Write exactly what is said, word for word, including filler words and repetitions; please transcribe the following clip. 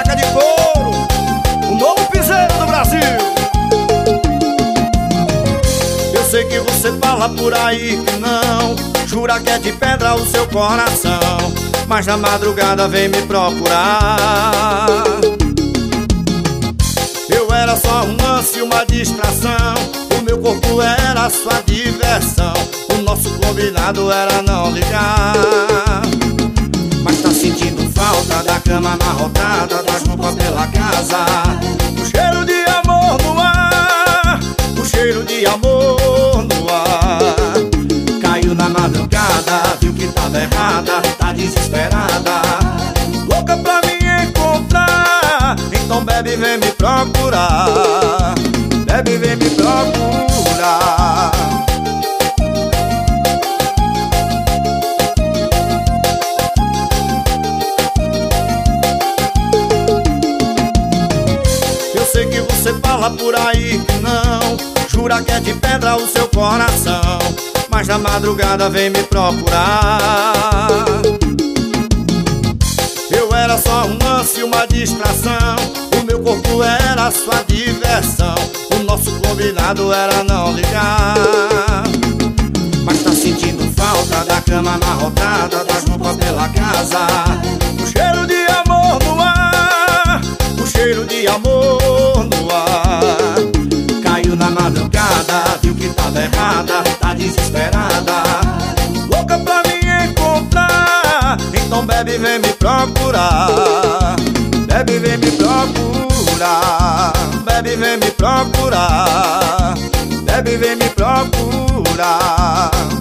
marca de couro, o novo piseiro do Brasil. Eu sei que você fala por aí que não, jura que é de pedra o seu coração, mas na madrugada vem me procurar. Eu era só um lance, uma distração, o meu corpo era sua diversão, o nosso combinado era não ligar. Mas tá sentindo falta da cama amarrotada, das roupas pela casa, o cheiro de amor no ar, o cheiro de amor no ar. Caiu na madrugada, viu que tava errada, tá desesperada, louca pra me encontrar. Então bebe, vem me procurar, bebe, vem me procurar. Eu sei que você fala por aí que não, jura que é de pedra o seu coração, mas na madrugada vem me procurar. Eu era só um lance, uma distração, o meu corpo era sua diversão, o nosso combinado era não ligar. Mas tá sentindo falta da cama amarrotada, das roupas pela casa, o cheiro de amor no ar, o cheiro de amor no ar. Caiu na madrugada, viu que tava errada, tá desesperada, louca pra me encontrar. Então bebe, vem me procurar, bebe, vem me procurar, bebe, vem me procurar, bebe, vem me procurar.